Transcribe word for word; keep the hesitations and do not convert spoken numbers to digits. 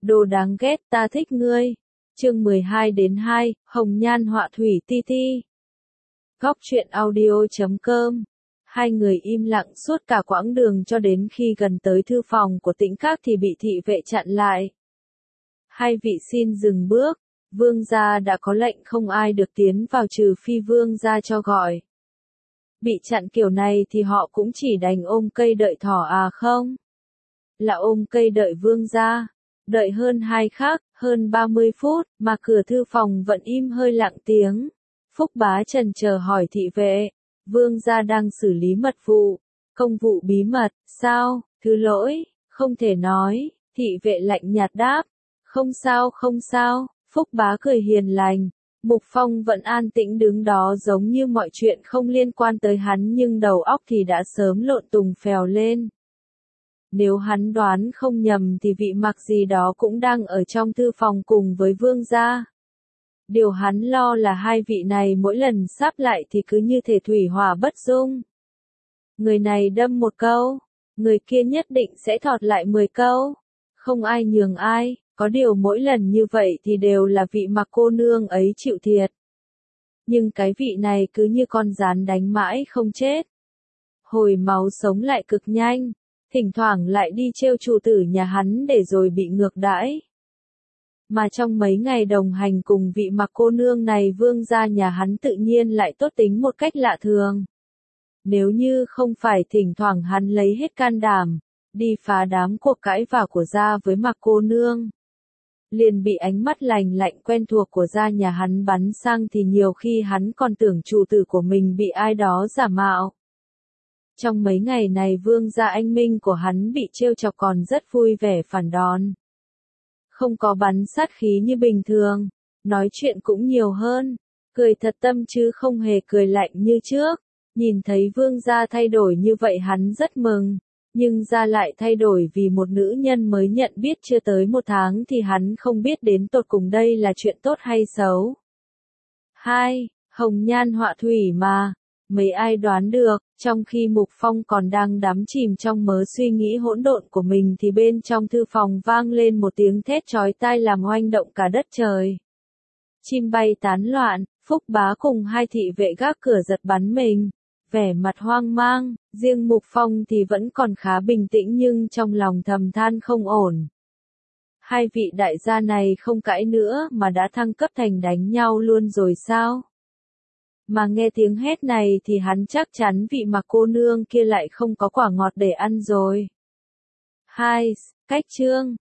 Đồ đáng ghét ta thích ngươi. Chương mười hai đến hai, Hồng Nhan họa thủy ti ti. Góc truyện audio chấm com. Hai người im lặng suốt cả quãng đường cho đến khi gần tới thư phòng của Tĩnh Các thì bị thị vệ chặn lại. Hai vị xin dừng bước, vương gia đã có lệnh không ai được tiến vào trừ phi vương gia cho gọi. Bị chặn kiểu này thì họ cũng chỉ đành ôm cây đợi thỏ à không? Là ôm cây đợi vương gia. Đợi hơn hai khắc, hơn ba mươi phút, mà cửa thư phòng vẫn im hơi lặng tiếng. Phúc Bá chần chờ hỏi thị vệ, vương gia đang xử lý mật vụ, công vụ bí mật, sao, thứ lỗi, không thể nói, thị vệ lạnh nhạt đáp, không sao không sao, Phúc Bá cười hiền lành. Mục Phong vẫn an tĩnh đứng đó giống như mọi chuyện không liên quan tới hắn nhưng đầu óc thì đã sớm lộn tùng phèo lên. Nếu hắn đoán không nhầm thì vị mặc gì đó cũng đang ở trong thư phòng cùng với vương gia. Điều hắn lo là hai vị này mỗi lần sáp lại thì cứ như thể thủy hỏa bất dung. Người này đâm một câu, người kia nhất định sẽ thọt lại mười câu. Không ai nhường ai, có điều mỗi lần như vậy thì đều là vị mặc cô nương ấy chịu thiệt. Nhưng cái vị này cứ như con gián đánh mãi không chết. Hồi máu sống lại cực nhanh. Thỉnh thoảng lại đi trêu chủ tử nhà hắn để rồi bị ngược đãi. Mà trong mấy ngày đồng hành cùng vị mặc cô nương này vương gia nhà hắn tự nhiên lại tốt tính một cách lạ thường. Nếu như không phải thỉnh thoảng hắn lấy hết can đảm, đi phá đám cuộc cãi vã của gia với mặc cô nương. Liền bị ánh mắt lành lạnh quen thuộc của gia nhà hắn bắn sang thì nhiều khi hắn còn tưởng chủ tử của mình bị ai đó giả mạo. Trong mấy ngày này vương gia anh minh của hắn bị trêu chọc còn rất vui vẻ phản đòn. Không có bắn sát khí như bình thường, nói chuyện cũng nhiều hơn, cười thật tâm chứ không hề cười lạnh như trước. Nhìn thấy vương gia thay đổi như vậy hắn rất mừng, nhưng gia lại thay đổi vì một nữ nhân mới nhận biết chưa tới một tháng thì hắn không biết đến tột cùng đây là chuyện tốt hay xấu. Hai, Hồng Nhan họa thủy mà. Mấy ai đoán được, trong khi Mục Phong còn đang đắm chìm trong mớ suy nghĩ hỗn độn của mình thì bên trong thư phòng vang lên một tiếng thét chói tai làm oanh động cả đất trời. Chim bay tán loạn, Phúc Bá cùng hai thị vệ gác cửa giật bắn mình, vẻ mặt hoang mang, riêng Mục Phong thì vẫn còn khá bình tĩnh nhưng trong lòng thầm than không ổn. Hai vị đại gia này không cãi nữa mà đã thăng cấp thành đánh nhau luôn rồi sao? Mà nghe tiếng hét này thì hắn chắc chắn vị mặc cô nương kia lại không có quả ngọt để ăn rồi. Hai, cách chương,